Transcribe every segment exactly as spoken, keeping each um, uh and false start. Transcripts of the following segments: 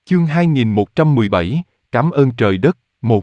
Chương hai nghìn một trăm mười bảy, Cảm ơn trời đất, một.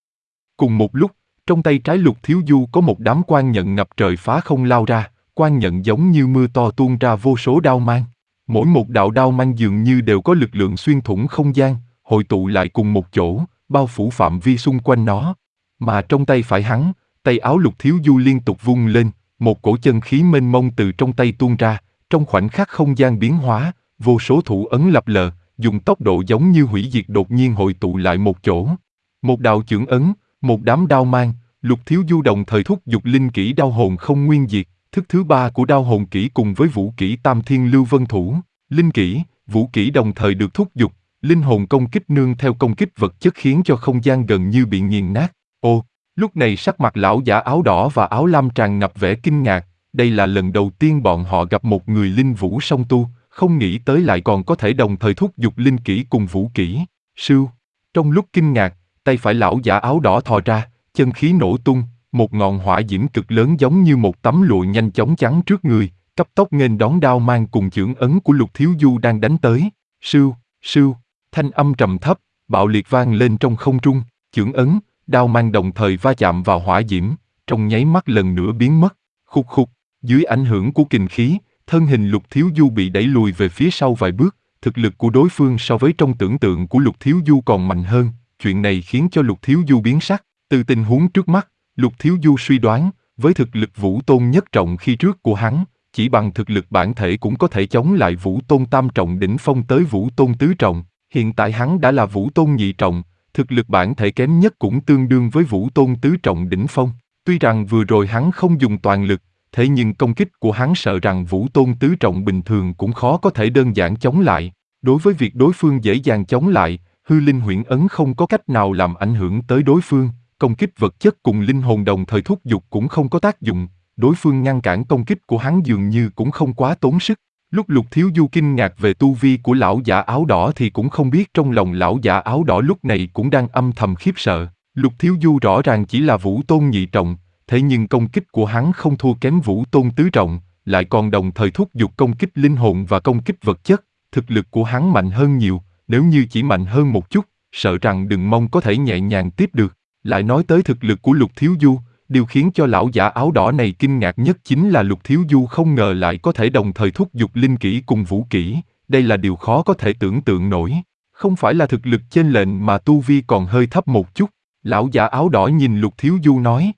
Cùng một lúc, trong tay trái Lục Thiếu Du có một đám quang nhận ngập trời phá không lao ra, quang nhận giống như mưa to tuôn ra vô số đao mang. Mỗi một đạo đao mang dường như đều có lực lượng xuyên thủng không gian, hội tụ lại cùng một chỗ, bao phủ phạm vi xung quanh nó. Mà trong tay phải hắn, tay áo Lục Thiếu Du liên tục vung lên, một cổ chân khí mênh mông từ trong tay tuôn ra, trong khoảnh khắc không gian biến hóa, vô số thủ ấn lập lờ, dùng tốc độ giống như hủy diệt đột nhiên hội tụ lại một chỗ. Một đạo chưởng ấn, một đám đao mang, Lục Thiếu Du đồng thời thúc giục linh kỹ đao hồn không nguyên diệt, thức thứ ba của đao hồn kỹ cùng với vũ kỹ Tam Thiên Lưu Vân Thủ. Linh kỹ, vũ kỹ đồng thời được thúc giục, linh hồn công kích nương theo công kích vật chất khiến cho không gian gần như bị nghiền nát. Ô, lúc này sắc mặt lão giả áo đỏ và áo lam tràn ngập vẻ kinh ngạc, đây là lần đầu tiên bọn họ gặp một người linh vũ song tu, không nghĩ tới lại còn có thể đồng thời thúc giục linh kỹ cùng vũ kỹ. Sưu, trong lúc kinh ngạc, tay phải lão giả áo đỏ thò ra, chân khí nổ tung, một ngọn hỏa diễm cực lớn giống như một tấm lụa nhanh chóng chắn trước người, cấp tốc nghênh đón đao mang cùng chưởng ấn của Lục Thiếu Du đang đánh tới. Sưu, sưu, thanh âm trầm thấp, bạo liệt vang lên trong không trung, chưởng ấn, đao mang đồng thời va chạm vào hỏa diễm, trong nháy mắt lần nữa biến mất. Khục khục, dưới ảnh hưởng của kình khí, thân hình Lục Thiếu Du bị đẩy lùi về phía sau vài bước, thực lực của đối phương so với trong tưởng tượng của Lục Thiếu Du còn mạnh hơn, chuyện này khiến cho Lục Thiếu Du biến sắc. Từ tình huống trước mắt, Lục Thiếu Du suy đoán, với thực lực Vũ Tôn nhất trọng khi trước của hắn, chỉ bằng thực lực bản thể cũng có thể chống lại Vũ Tôn tam trọng đỉnh phong tới Vũ Tôn tứ trọng, hiện tại hắn đã là Vũ Tôn nhị trọng, thực lực bản thể kém nhất cũng tương đương với Vũ Tôn tứ trọng đỉnh phong. Tuy rằng vừa rồi hắn không dùng toàn lực, thế nhưng công kích của hắn sợ rằng Vũ Tôn tứ trọng bình thường cũng khó có thể đơn giản chống lại. Đối với việc đối phương dễ dàng chống lại, hư linh huyễn ấn không có cách nào làm ảnh hưởng tới đối phương, công kích vật chất cùng linh hồn đồng thời thúc giục cũng không có tác dụng, đối phương ngăn cản công kích của hắn dường như cũng không quá tốn sức. Lúc Lục Thiếu Du kinh ngạc về tu vi của lão giả áo đỏ thì cũng không biết trong lòng lão giả áo đỏ lúc này cũng đang âm thầm khiếp sợ. Lục Thiếu Du rõ ràng chỉ là Vũ Tôn nhị trọng, thế nhưng công kích của hắn không thua kém Vũ Tôn tứ trọng, lại còn đồng thời thúc giục công kích linh hồn và công kích vật chất, thực lực của hắn mạnh hơn nhiều, nếu như chỉ mạnh hơn một chút, sợ rằng đừng mong có thể nhẹ nhàng tiếp được. Lại nói tới thực lực của Lục Thiếu Du, điều khiến cho lão giả áo đỏ này kinh ngạc nhất chính là Lục Thiếu Du không ngờ lại có thể đồng thời thúc giục linh kỹ cùng vũ kỹ, đây là điều khó có thể tưởng tượng nổi. Không phải là thực lực chênh lệch mà tu vi còn hơi thấp một chút. Lão giả áo đỏ nhìn Lục Thiếu Du nói: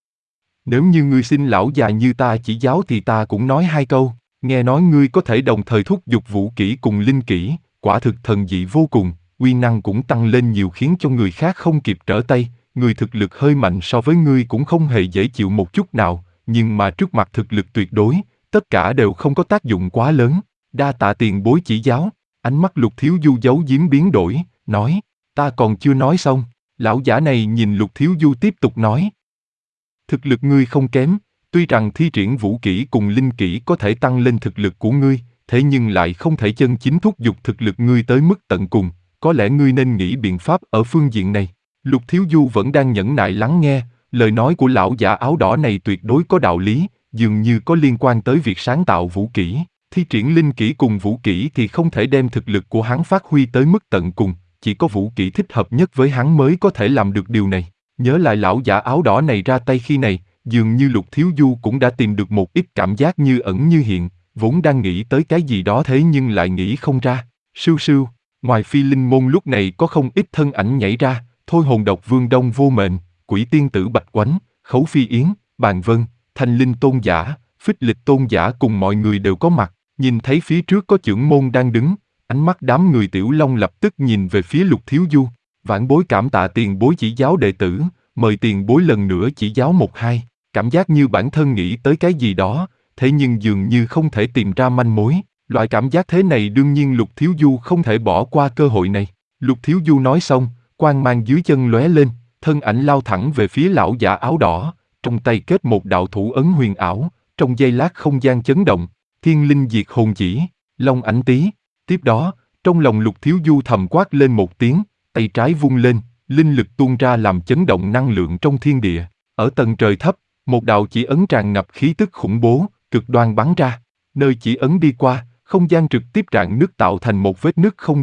Nếu như ngươi xin lão già như ta chỉ giáo thì ta cũng nói hai câu. Nghe nói ngươi có thể đồng thời thúc giục vũ kỹ cùng linh kỹ, quả thực thần dị vô cùng, uy năng cũng tăng lên nhiều khiến cho người khác không kịp trở tay. Người thực lực hơi mạnh so với ngươi cũng không hề dễ chịu một chút nào, nhưng mà trước mặt thực lực tuyệt đối, tất cả đều không có tác dụng quá lớn. Đa tạ tiền bối chỉ giáo. Ánh mắt Lục Thiếu Du giấu giếm biến đổi, nói: Ta còn chưa nói xong. Lão giả này nhìn Lục Thiếu Du tiếp tục nói: Thực lực ngươi không kém, tuy rằng thi triển vũ kỹ cùng linh kỹ có thể tăng lên thực lực của ngươi, thế nhưng lại không thể chân chính thúc giục thực lực ngươi tới mức tận cùng, có lẽ ngươi nên nghĩ biện pháp ở phương diện này. Lục Thiếu Du vẫn đang nhẫn nại lắng nghe, lời nói của lão giả áo đỏ này tuyệt đối có đạo lý, dường như có liên quan tới việc sáng tạo vũ kỹ, thi triển linh kỹ cùng vũ kỹ thì không thể đem thực lực của hắn phát huy tới mức tận cùng, chỉ có vũ kỹ thích hợp nhất với hắn mới có thể làm được điều này. Nhớ lại lão giả áo đỏ này ra tay khi này, dường như Lục Thiếu Du cũng đã tìm được một ít cảm giác như ẩn như hiện, vốn đang nghĩ tới cái gì đó thế nhưng lại nghĩ không ra. Sưu sưu, ngoài Phi Linh môn lúc này có không ít thân ảnh nhảy ra, Thôi Hồn Độc Vương Đông Vô Mệnh, Quỷ Tiên Tử Bạch Quánh, Khấu Phi Yến, Bàn Vân, Thanh Linh Tôn Giả, Phích Lịch Tôn Giả cùng mọi người đều có mặt. Nhìn thấy phía trước có chưởng môn đang đứng, ánh mắt đám người Tiểu Long lập tức nhìn về phía Lục Thiếu Du. Vãn bối cảm tạ tiền bối chỉ giáo đệ tử, mời tiền bối lần nữa chỉ giáo một hai. Cảm giác như bản thân nghĩ tới cái gì đó, thế nhưng dường như không thể tìm ra manh mối. Loại cảm giác thế này đương nhiên Lục Thiếu Du không thể bỏ qua cơ hội này. Lục Thiếu Du nói xong, quang mang dưới chân lóe lên, thân ảnh lao thẳng về phía lão giả áo đỏ, trong tay kết một đạo thủ ấn huyền ảo, trong giây lát không gian chấn động, thiên linh diệt hồn chỉ, long ảnh tý. Tiếp đó, trong lòng Lục Thiếu Du thầm quát lên một tiếng, tay trái vung lên, linh lực tuôn ra làm chấn động năng lượng trong thiên địa. Ở tầng trời thấp, một đạo chỉ ấn tràn ngập khí tức khủng bố, cực đoan bắn ra. Nơi chỉ ấn đi qua, không gian trực tiếp rạn nứt tạo thành một vết nứt không gian.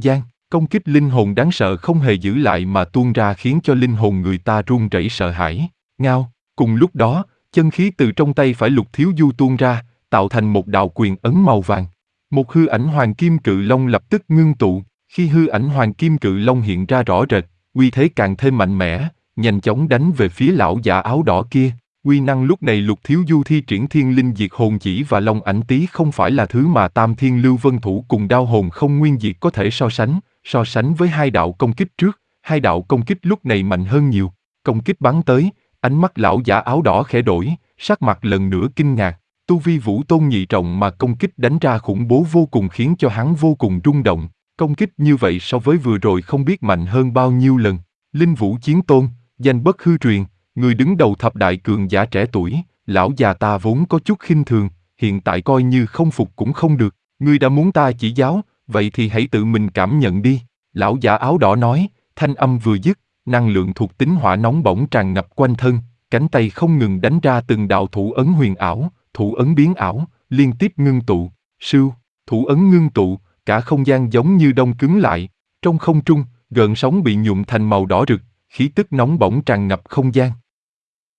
Công kích linh hồn đáng sợ không hề giữ lại mà tuôn ra khiến cho linh hồn người ta run rẩy sợ hãi. Ngao, cùng lúc đó, chân khí từ trong tay phải Lục Thiếu Du tuôn ra, tạo thành một đạo quyền ấn màu vàng. Một hư ảnh hoàng kim cự long lập tức ngưng tụ, khi hư ảnh hoàng kim cự long hiện ra rõ rệt, uy thế càng thêm mạnh mẽ, nhanh chóng đánh về phía lão giả áo đỏ kia. Uy năng lúc này Lục Thiếu Du thi triển thiên linh diệt hồn chỉ và long ảnh tý không phải là thứ mà Tam Thiên Lưu Vân Thủ cùng đao hồn không nguyên diệt có thể so sánh, so sánh với hai đạo công kích trước, hai đạo công kích lúc này mạnh hơn nhiều. Công kích bắn tới, ánh mắt lão giả áo đỏ khẽ đổi, sắc mặt lần nữa kinh ngạc. Tu vi Vũ Tôn nhị trọng mà công kích đánh ra khủng bố vô cùng khiến cho hắn vô cùng rung động. Công kích như vậy so với vừa rồi không biết mạnh hơn bao nhiêu lần. Linh Vũ Chiến Tôn, danh bất hư truyền, người đứng đầu thập đại cường giả trẻ tuổi, lão già ta vốn có chút khinh thường, hiện tại coi như không phục cũng không được. Ngươi đã muốn ta chỉ giáo, vậy thì hãy tự mình cảm nhận đi. Lão giả áo đỏ nói, thanh âm vừa dứt, năng lượng thuộc tính hỏa nóng bỏng tràn ngập quanh thân, cánh tay không ngừng đánh ra từng đạo thủ ấn huyền ảo, thủ ấn biến ảo, liên tiếp ngưng tụ. Sưu, thủ ấn ngưng tụ, cả không gian giống như đông cứng lại. Trong không trung, gợn sóng bị nhuộm thành màu đỏ rực, khí tức nóng bỏng tràn ngập không gian.